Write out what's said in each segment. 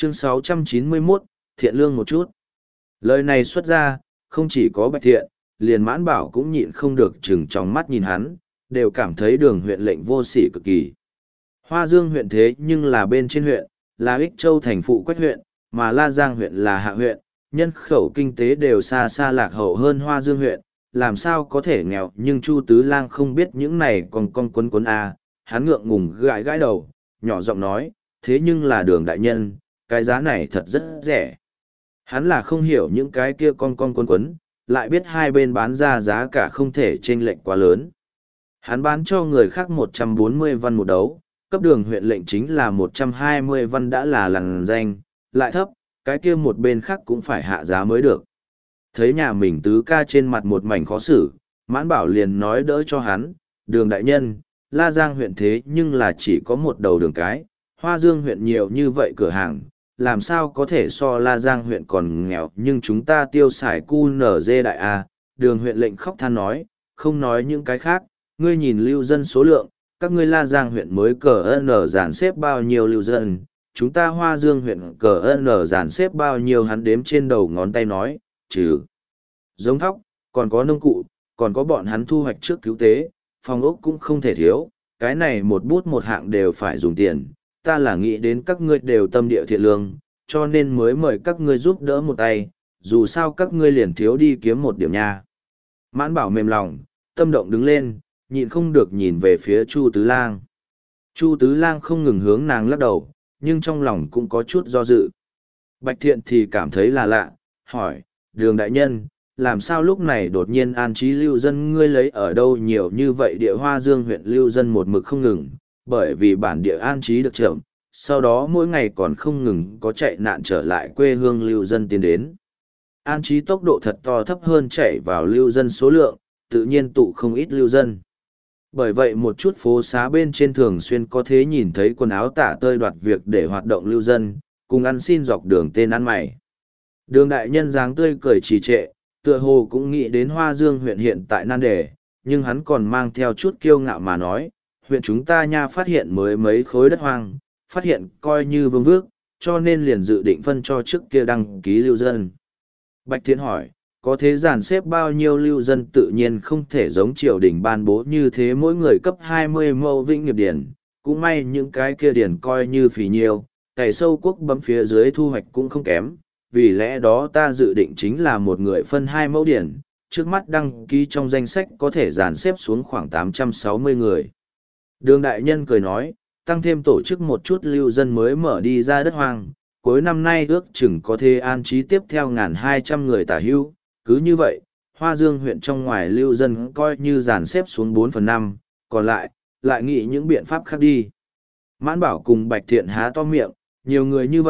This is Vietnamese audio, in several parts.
Chương 691, thiện lương một chút. Lời này xuất ra, không chỉ có Bạch Thiện, liền Mãn Bảo cũng nhịn không được chừng trong mắt nhìn hắn, đều cảm thấy Đường huyện lệnh vô sỉ cực kỳ. Hoa Dương huyện thế nhưng là bên trên huyện, là Ích Châu thành phụ quách huyện, mà La Giang huyện là hạ huyện, nhân khẩu kinh tế đều xa xa lạc hậu hơn Hoa Dương huyện, làm sao có thể nghèo, nhưng Chu Tứ Lang không biết những này còn con quấn quấn à, hắn ngượng ngùng gãi gãi đầu, nhỏ giọng nói, thế nhưng là Đường đại nhân, cái giá này thật rất rẻ. Hắn là không hiểu những cái kia con quấn quấn, lại biết hai bên bán ra giá cả không thể chênh lệch quá lớn. Hắn bán cho người khác 140 văn một đấu, cấp Đường huyện lệnh chính là 120 văn đã là lằn danh, lại thấp, cái kia một bên khác cũng phải hạ giá mới được. Thấy nhà mình tứ ca trên mặt một mảnh khó xử, Mãn Bảo liền nói đỡ cho hắn, Đường đại nhân, La Giang huyện thế nhưng là chỉ có một đầu đường cái, Hoa Dương huyện nhiều như vậy cửa hàng, làm sao có thể so La Giang huyện còn nghèo, nhưng chúng ta tiêu xài cu nở dê đại A. Đường huyện lệnh khóc than nói, không nói những cái khác, ngươi nhìn lưu dân số lượng, các ngươi La Giang huyện mới cờ n dàn xếp bao nhiêu lưu dân, chúng ta Hoa Dương huyện cờ n dàn xếp bao nhiêu, hắn đếm trên đầu ngón tay nói, trừ giống thóc, còn có nông cụ, còn có bọn hắn thu hoạch trước cứu tế, phòng ốc cũng không thể thiếu, cái này một bút một hạng đều phải dùng tiền, ta là nghĩ đến các ngươi đều tâm địa thiện lương, cho nên mới mời các ngươi giúp đỡ một tay, dù sao các ngươi liền thiếu đi kiếm một điểm nha. Mãn Bảo mềm lòng, tâm động đứng lên, nhịn không được nhìn về phía Chu Tứ Lang. Chu Tứ Lang không ngừng hướng nàng lắc đầu, nhưng trong lòng cũng có chút do dự. Bạch Thiện thì cảm thấy là lạ, hỏi, Đường đại nhân, làm sao lúc này đột nhiên an trí lưu dân, ngươi lấy ở đâu nhiều như vậy? Địa Hoa Dương huyện lưu dân một mực không ngừng, bởi vì bản địa an trí được chậm, sau đó mỗi ngày còn không ngừng có chạy nạn trở lại quê hương lưu dân tiến đến. An trí tốc độ thật to thấp hơn chạy vào lưu dân số lượng, tự nhiên tụ không ít lưu dân. Bởi vậy một chút phố xá bên trên thường xuyên có thế nhìn thấy quần áo tả tơi đoạt việc để hoạt động lưu dân, cùng ăn xin dọc đường tên ăn mày. Đường đại nhân dáng tươi cười trì trệ, tựa hồ cũng nghĩ đến Hoa Dương huyện hiện tại nan đề, nhưng hắn còn mang theo chút kiêu ngạo mà nói, huyện chúng ta nha phát hiện mới mấy khối đất hoang, phát hiện coi như vương vước, cho nên liền dự định phân cho trước kia đăng ký lưu dân. Bạch Thiện hỏi, có thế dàn xếp bao nhiêu lưu dân? Tự nhiên không thể giống triều đình ban bố như thế mỗi người cấp 20 mẫu vĩnh nghiệp điển, cũng may những cái kia điển coi như phì nhiều, cày sâu quốc bấm phía dưới thu hoạch cũng không kém, vì lẽ đó ta dự định chính là một người phân 2 mẫu điển, trước mắt đăng ký trong danh sách có thể dàn xếp xuống khoảng 860 người. Đường đại nhân cười nói, tăng thêm tổ chức một chút lưu dân mới mở đi ra đất hoang, cuối năm nay ước chừng có thể an trí tiếp theo 1.200 người tả hưu, cứ như vậy, Hoa Dương huyện trong ngoài lưu dân coi như dàn xếp xuống 4/5, còn lại nghĩ những biện pháp khác đi. Mãn Bảo cùng Bạch Thiện há to miệng, nhiều người như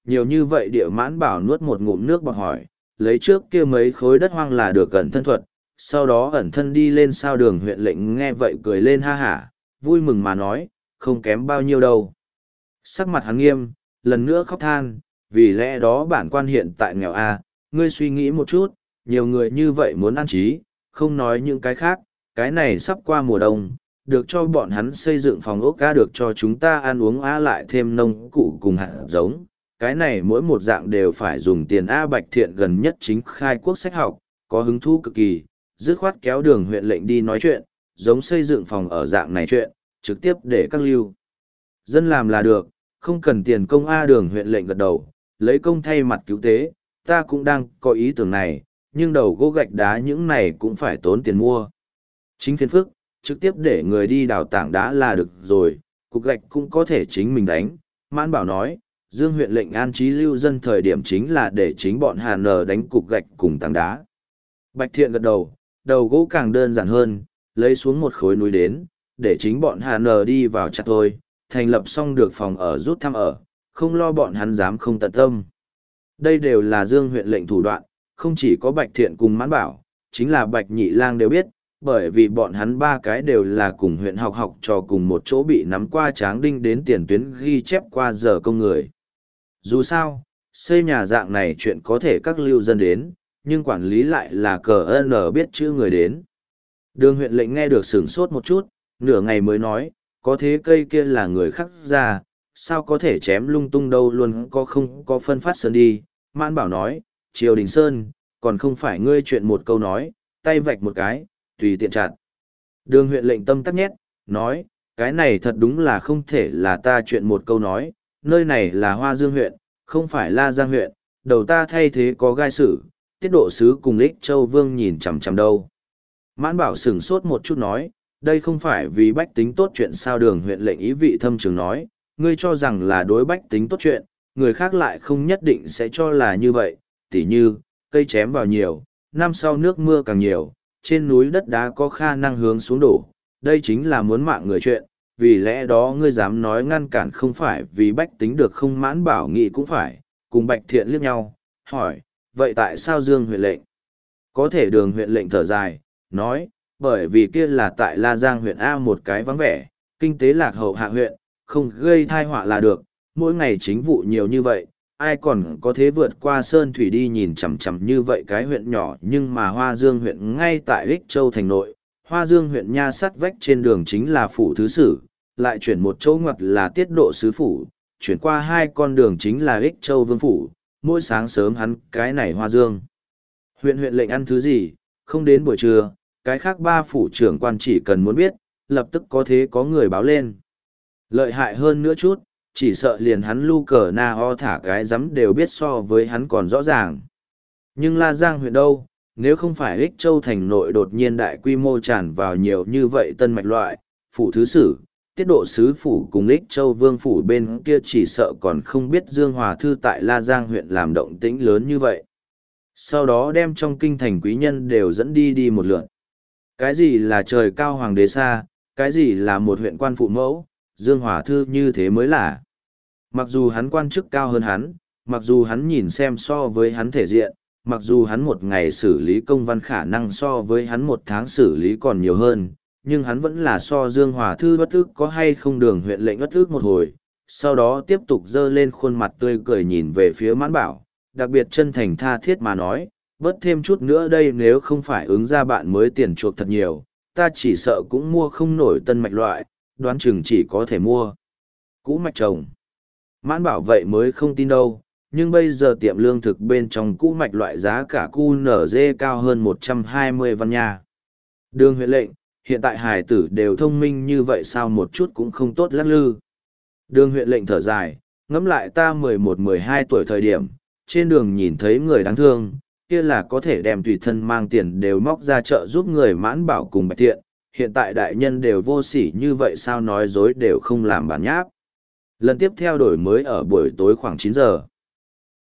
vậy địa. Mãn Bảo nuốt một ngụm nước bọt hỏi, lấy trước kia mấy khối đất hoang là được ẩn thân thuật, sau đó ẩn thân đi lên sao? Đường huyện lệnh nghe vậy cười lên ha hả, vui mừng mà nói, không kém bao nhiêu đâu. Sắc mặt hắn nghiêm, lần nữa khóc than, vì lẽ đó bản quan hiện tại nghèo a, ngươi suy nghĩ một chút, nhiều người như vậy muốn an trí, không nói những cái khác, cái này sắp qua mùa đông, được cho bọn hắn xây dựng phòng ốc ca, được cho chúng ta ăn uống á, lại thêm nông cụ cùng hạt giống, cái này mỗi một dạng đều phải dùng tiền a. Bạch Thiện gần nhất chính khai quốc sách học, có hứng thú cực kỳ, dứt khoát kéo Đường huyện lệnh đi nói chuyện, giống xây dựng phòng ở dạng này chuyện, trực tiếp để các lưu dân làm là được, không cần tiền công a. Đường huyện lệnh gật đầu, lấy công thay mặt cứu tế, ta cũng đang có ý tưởng này, nhưng đầu gỗ gạch đá những này cũng phải tốn tiền mua. Chính phiền phức, trực tiếp để người đi đào tảng đá là được rồi, cục gạch cũng có thể chính mình đánh. Mãn Bảo nói, Dương huyện lệnh an trí lưu dân thời điểm chính là để chính bọn Hà Nờ đánh cục gạch cùng tảng đá. Bạch Thiện gật đầu, đầu gỗ càng đơn giản hơn, lấy xuống một khối núi đến, để chính bọn Hà Nờ đi vào chặt thôi, thành lập xong được phòng ở rút thăm ở, không lo bọn hắn dám không tận tâm. Đây đều là Dương huyện lệnh thủ đoạn, không chỉ có Bạch Thiện cùng Mãn Bảo, chính là Bạch Nhị Lang đều biết, bởi vì bọn hắn ba cái đều là cùng huyện học trò cùng một chỗ bị nắm qua tráng đinh đến tiền tuyến ghi chép qua giờ công người. Dù sao, xây nhà dạng này chuyện có thể các lưu dân đến, nhưng quản lý lại là cờ N biết chữ người đến. Đường huyện lệnh nghe được sửng sốt một chút, nửa ngày mới nói, có thế cây kia là người khác ra, sao có thể chém lung tung đâu luôn có không có phân phát sơn đi. Mãn Bảo nói, Triều Đình Sơn, còn không phải ngươi chuyện một câu nói, tay vạch một cái, tùy tiện chặt. Đường huyện lệnh tâm tắc nhét, nói, cái này thật đúng là không thể là ta chuyện một câu nói, nơi này là Hoa Dương huyện, không phải La Giang huyện, đầu ta thay thế có gai sử, tiết độ sứ cùng Ích Châu Vương nhìn chằm chằm đâu. Mãn Bảo sửng sốt một chút nói, đây không phải vì bách tính tốt chuyện sao. Đường huyện lệnh ý vị thâm trường nói, ngươi cho rằng là đối bách tính tốt chuyện, người khác lại không nhất định sẽ cho là như vậy, tỉ như, cây chém vào nhiều, năm sau nước mưa càng nhiều, trên núi đất đá có khả năng hướng xuống đổ, đây chính là muốn mạng người chuyện, vì lẽ đó ngươi dám nói ngăn cản không phải vì bách tính được không. Mãn Bảo nghĩ cũng phải, cùng Bạch Thiện liếc nhau, hỏi, vậy tại sao Dương huyện lệnh? Có thể. Đường huyện lệnh thở dài, nói, bởi vì kia là tại La Giang huyện A, một cái vắng vẻ, kinh tế lạc hậu hạ huyện, không gây thai họa là được, mỗi ngày chính vụ nhiều như vậy, ai còn có thế vượt qua sơn thủy đi nhìn chằm chằm như vậy cái huyện nhỏ. Nhưng mà Hoa Dương huyện ngay tại Ích Châu thành nội, Hoa Dương huyện nha sắt vách trên đường chính là phủ thứ sử, lại chuyển một chỗ ngoặt là tiết độ sứ phủ, chuyển qua hai con đường chính là Ích Châu Vương phủ. Mỗi sáng sớm hắn cái này Hoa Dương huyện huyện lệnh ăn thứ gì, không đến buổi trưa, cái khác ba phủ trưởng quan chỉ cần muốn biết, lập tức có thế có người báo lên. Lợi hại hơn nữa chút, chỉ sợ liền hắn lu cờ na ho thả cái rắm đều biết so với hắn còn rõ ràng. Nhưng La Giang huyện đâu, nếu không phải Ích Châu thành nội đột nhiên đại quy mô tràn vào nhiều như vậy tân mạch loại, phủ thứ sử, tiết độ sứ phủ cùng Ích Châu Vương phủ bên kia chỉ sợ còn không biết Dương Hòa Thư tại La Giang huyện làm động tĩnh lớn như vậy. Sau đó đem trong kinh thành quý nhân đều dẫn đi một lượt. Cái gì là trời cao hoàng đế xa, cái gì là một huyện quan phụ mẫu, Dương Hòa Thư như thế mới là. Mặc dù hắn quan chức cao hơn hắn, mặc dù hắn nhìn xem so với hắn thể diện, mặc dù hắn một ngày xử lý công văn khả năng so với hắn một tháng xử lý còn nhiều hơn, nhưng hắn vẫn là so Dương Hòa Thư bất ức có hay không. Đường huyện lệnh bất ức một hồi, sau đó tiếp tục dơ lên khuôn mặt tươi cười nhìn về phía Mãn Bảo, đặc biệt chân thành tha thiết mà nói, bớt thêm chút nữa đây, nếu không phải ứng ra bạn mới tiền chuộc thật nhiều, ta chỉ sợ cũng mua không nổi tân mạch loại, đoán chừng chỉ có thể mua cũ mạch trồng. Mãn Bảo vậy mới không tin đâu, nhưng bây giờ tiệm lương thực bên trong cũ mạch loại giá cả QNZ cao hơn 120 văn nha. Đường huyện lệnh, hiện tại hài tử đều thông minh như vậy sao một chút cũng không tốt lắc lư. Đường huyện lệnh thở dài, ngẫm lại ta 11-12 tuổi thời điểm, trên đường nhìn thấy người đáng thương, kia là có thể đem tùy thân mang tiền đều móc ra chợ giúp người. Mãn Bảo cùng Bạch Thiện, hiện tại đại nhân đều vô sỉ như vậy sao nói dối đều không làm bản nháp. Lần tiếp theo đổi mới ở buổi tối khoảng 9 giờ.